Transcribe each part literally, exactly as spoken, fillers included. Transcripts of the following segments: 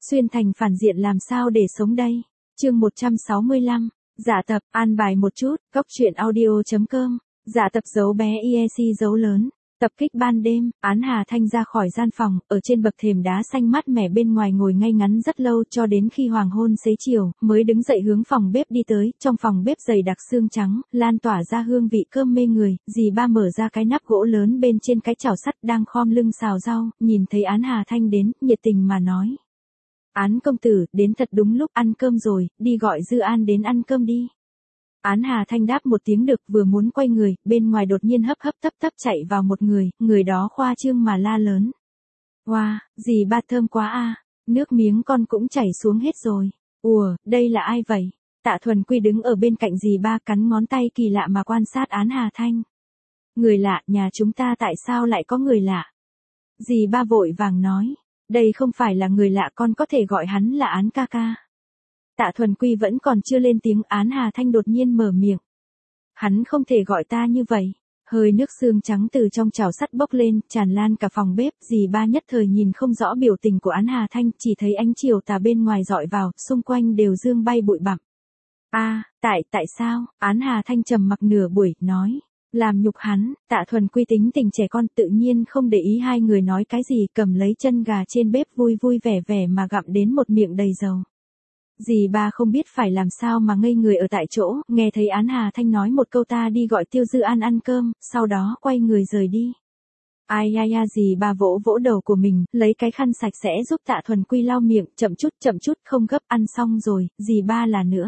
Xuyên thành phản diện làm sao để sống đây? Chương một trăm sáu mươi lăm, dạ tập, an bài một chút, góc truyện audio chấm com, dạ tập dấu bé i e xê dấu lớn. Tập kích ban đêm, Án Hà Thanh ra khỏi gian phòng, ở trên bậc thềm đá xanh mát mẻ bên ngoài ngồi ngay ngắn rất lâu cho đến khi hoàng hôn xế chiều, mới đứng dậy hướng phòng bếp đi tới, trong phòng bếp dày đặc xương trắng, lan tỏa ra hương vị cơm mê người, dì ba mở ra cái nắp gỗ lớn bên trên cái chảo sắt đang khom lưng xào rau, nhìn thấy Án Hà Thanh đến, nhiệt tình mà nói. Án công tử, đến thật đúng lúc ăn cơm rồi, đi gọi Dư An đến ăn cơm đi. Án Hà Thanh đáp một tiếng được, vừa muốn quay người, bên ngoài đột nhiên hấp hấp tấp tấp chạy vào một người, người đó khoa trương mà la lớn. Wow, dì ba thơm quá a, nước miếng con cũng chảy xuống hết rồi. Ủa, đây là ai vậy? Tạ Thuần Quy đứng ở bên cạnh dì ba cắn ngón tay kỳ lạ mà quan sát Án Hà Thanh. Người lạ, nhà chúng ta tại sao lại có người lạ? Dì ba vội vàng nói, đây không phải là người lạ, con có thể gọi hắn là Án ca ca. Tạ Thuần Quy vẫn còn chưa lên tiếng, Án Hà Thanh đột nhiên mở miệng. Hắn không thể gọi ta như vậy. Hơi nước xương trắng từ trong chảo sắt bốc lên, tràn lan cả phòng bếp, dì ba nhất thời nhìn không rõ biểu tình của Án Hà Thanh, chỉ thấy ánh chiều tà bên ngoài dọi vào, xung quanh đều dương bay bụi bặm. A, à, tại, tại sao? Án Hà Thanh trầm mặc nửa buổi, nói. Làm nhục hắn. Tạ Thuần Quy tính tình trẻ con tự nhiên không để ý hai người nói cái gì, cầm lấy chân gà trên bếp vui vui vẻ vẻ mà gặm đến một miệng đầy dầu. Dì ba không biết phải làm sao mà ngây người ở tại chỗ, nghe thấy Án Hà Thanh nói một câu ta đi gọi Tiêu Dư An ăn cơm, sau đó quay người rời đi. Ai ai ai, dì ba vỗ vỗ đầu của mình, lấy cái khăn sạch sẽ giúp Tạ Thuần Quy lau miệng, chậm chút chậm chút, không gấp, ăn xong rồi, dì ba là nữa.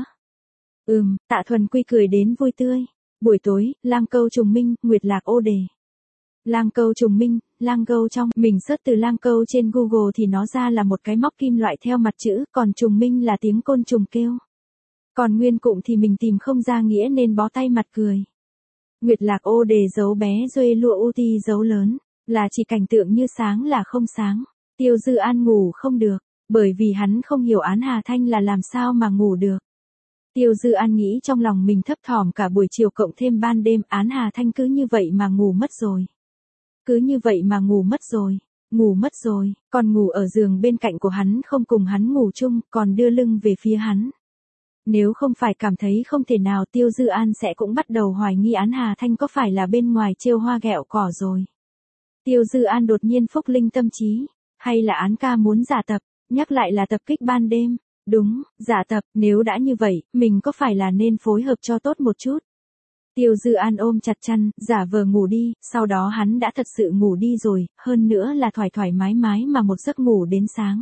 Ừm, Tạ Thuần Quy cười đến vui tươi. Buổi tối, Lang Câu Trùng Minh, Nguyệt Lạc ô đề. Lang Câu Trùng Minh, Lang Câu trong, mình search từ Lang Câu trên Google thì nó ra là một cái móc kim loại theo mặt chữ, còn Trùng Minh là tiếng côn trùng kêu. Còn nguyên cụm thì mình tìm không ra nghĩa nên bó tay mặt cười. Nguyệt Lạc ô đề dấu bé duê lụa u ti dấu lớn, là chỉ cảnh tượng như sáng là không sáng. Tiêu Dư An ngủ không được, bởi vì hắn không hiểu Án Hà Thanh là làm sao mà ngủ được. Tiêu Dư An nghĩ trong lòng mình thấp thỏm cả buổi chiều cộng thêm ban đêm, Án Hà Thanh cứ như vậy mà ngủ mất rồi. Cứ như vậy mà ngủ mất rồi, ngủ mất rồi, còn ngủ ở giường bên cạnh của hắn, không cùng hắn ngủ chung, còn đưa lưng về phía hắn. Nếu không phải cảm thấy không thể nào, Tiêu Dư An sẽ cũng bắt đầu hoài nghi Án Hà Thanh có phải là bên ngoài trêu hoa ghẹo cỏ rồi. Tiêu Dư An đột nhiên phúc linh tâm trí, hay là Án ca muốn giả tập, nhắc lại là tập kích ban đêm. Đúng, giả tập, nếu đã như vậy, mình có phải là nên phối hợp cho tốt một chút. Tiêu Dư An ôm chặt chăn, giả vờ ngủ đi, sau đó hắn đã thật sự ngủ đi rồi, hơn nữa là thoải thoải mái mái mà một giấc ngủ đến sáng.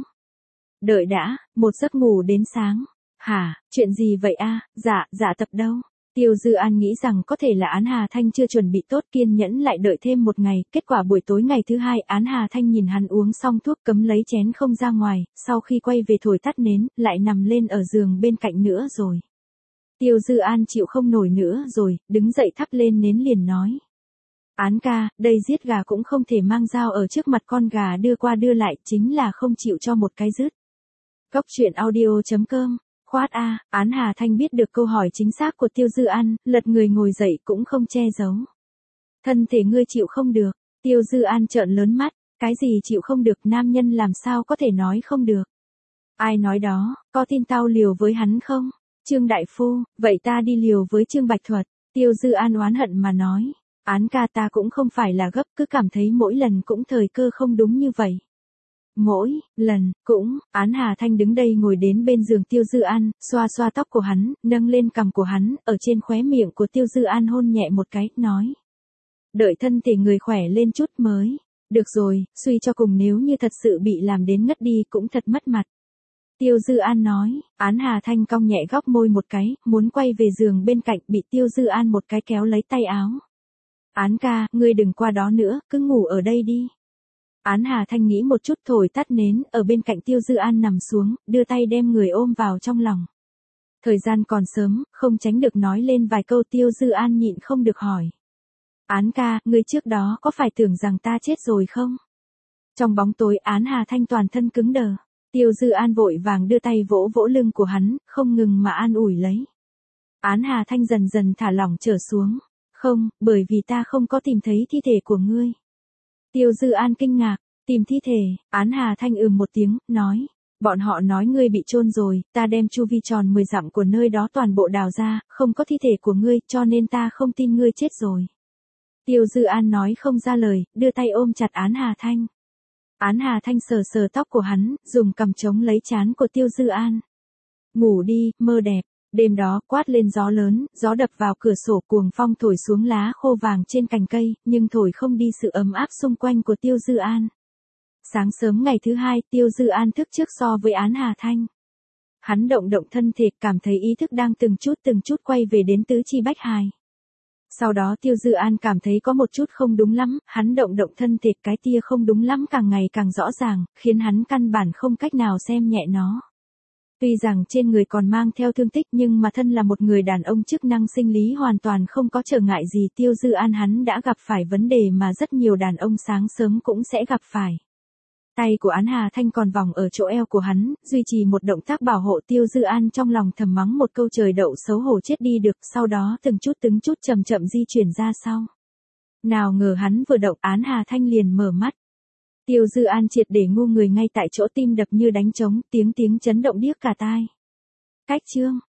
Đợi đã, một giấc ngủ đến sáng. Hả, chuyện gì vậy a? Dạ, giả tập đâu? Tiêu Dư An nghĩ rằng có thể là Án Hà Thanh chưa chuẩn bị tốt, kiên nhẫn lại đợi thêm một ngày, kết quả buổi tối ngày thứ hai, Án Hà Thanh nhìn hắn uống xong thuốc cấm lấy chén không ra ngoài, sau khi quay về thổi tắt nến, lại nằm lên ở giường bên cạnh nữa rồi. Tiêu Dư An chịu không nổi nữa rồi, đứng dậy thắp lên nến liền nói. Án ca, đây giết gà cũng không thể mang dao ở trước mặt con gà đưa qua đưa lại, chính là không chịu cho một cái dứt. Góc truyện audio chấm com. Khoát a, Án Hà Thanh biết được câu hỏi chính xác của Tiêu Dư An, lật người ngồi dậy cũng không che giấu. Thân thể ngươi chịu không được. Tiêu Dư An trợn lớn mắt, cái gì chịu không được, nam nhân làm sao có thể nói không được. Ai nói đó, có tin tao liều với hắn không? Trương Đại Phu, vậy ta đi liều với Trương Bạch Thuật. Tiêu Dư An oán hận mà nói, Án ca ta cũng không phải là gấp, cứ cảm thấy mỗi lần cũng thời cơ không đúng như vậy. Mỗi lần, cũng, Án Hà Thanh đứng đây ngồi đến bên giường Tiêu Dư An, xoa xoa tóc của hắn, nâng lên cằm của hắn, ở trên khóe miệng của Tiêu Dư An hôn nhẹ một cái, nói. Đợi thân thể người khỏe lên chút mới. Được rồi, suy cho cùng nếu như thật sự bị làm đến ngất đi cũng thật mất mặt. Tiêu Dư An nói, Án Hà Thanh cong nhẹ góc môi một cái, muốn quay về giường bên cạnh, bị Tiêu Dư An một cái kéo lấy tay áo. Án ca, ngươi đừng qua đó nữa, cứ ngủ ở đây đi. Án Hà Thanh nghĩ một chút thổi tắt nến, ở bên cạnh Tiêu Dư An nằm xuống, đưa tay đem người ôm vào trong lòng. Thời gian còn sớm, không tránh được nói lên vài câu, Tiêu Dư An nhịn không được hỏi. Án ca, ngươi trước đó có phải tưởng rằng ta chết rồi không? Trong bóng tối, Án Hà Thanh toàn thân cứng đờ. Tiêu Dư An vội vàng đưa tay vỗ vỗ lưng của hắn, không ngừng mà an ủi lấy. Án Hà Thanh dần dần thả lỏng trở xuống. Không, bởi vì ta không có tìm thấy thi thể của ngươi. Tiêu Dư An kinh ngạc, tìm thi thể, Án Hà Thanh ừm một tiếng, nói. Bọn họ nói ngươi bị chôn rồi, ta đem chu vi tròn mười dặm của nơi đó toàn bộ đào ra, không có thi thể của ngươi, cho nên ta không tin ngươi chết rồi. Tiêu Dư An nói không ra lời, đưa tay ôm chặt Án Hà Thanh. Án Hà Thanh sờ sờ tóc của hắn, dùng cằm chống lấy trán của Tiêu Dư An. Ngủ đi, mơ đẹp. Đêm đó, quát lên gió lớn, gió đập vào cửa sổ, cuồng phong thổi xuống lá khô vàng trên cành cây, nhưng thổi không đi sự ấm áp xung quanh của Tiêu Dư An. Sáng sớm ngày thứ hai, Tiêu Dư An thức trước so với Án Hà Thanh. Hắn động động thân thể, cảm thấy ý thức đang từng chút từng chút quay về đến tứ chi bách hài. Sau đó Tiêu Dư An cảm thấy có một chút không đúng lắm, hắn động động thân thể, cái tia không đúng lắm càng ngày càng rõ ràng, khiến hắn căn bản không cách nào xem nhẹ nó. Tuy rằng trên người còn mang theo thương tích nhưng mà thân là một người đàn ông chức năng sinh lý hoàn toàn không có trở ngại gì. Tiêu Dư An hắn đã gặp phải vấn đề mà rất nhiều đàn ông sáng sớm cũng sẽ gặp phải. Tay của Án Hà Thanh còn vòng ở chỗ eo của hắn, duy trì một động tác bảo hộ. Tiêu Dư An trong lòng thầm mắng một câu trời đậu xấu hổ chết đi được, sau đó từng chút từng chút chậm chậm di chuyển ra sau. Nào ngờ hắn vừa động, Án Hà Thanh liền mở mắt. Tiêu Dư An triệt để ngu người ngay tại chỗ, tim đập như đánh trống, tiếng tiếng chấn động điếc cả tai. Cách chương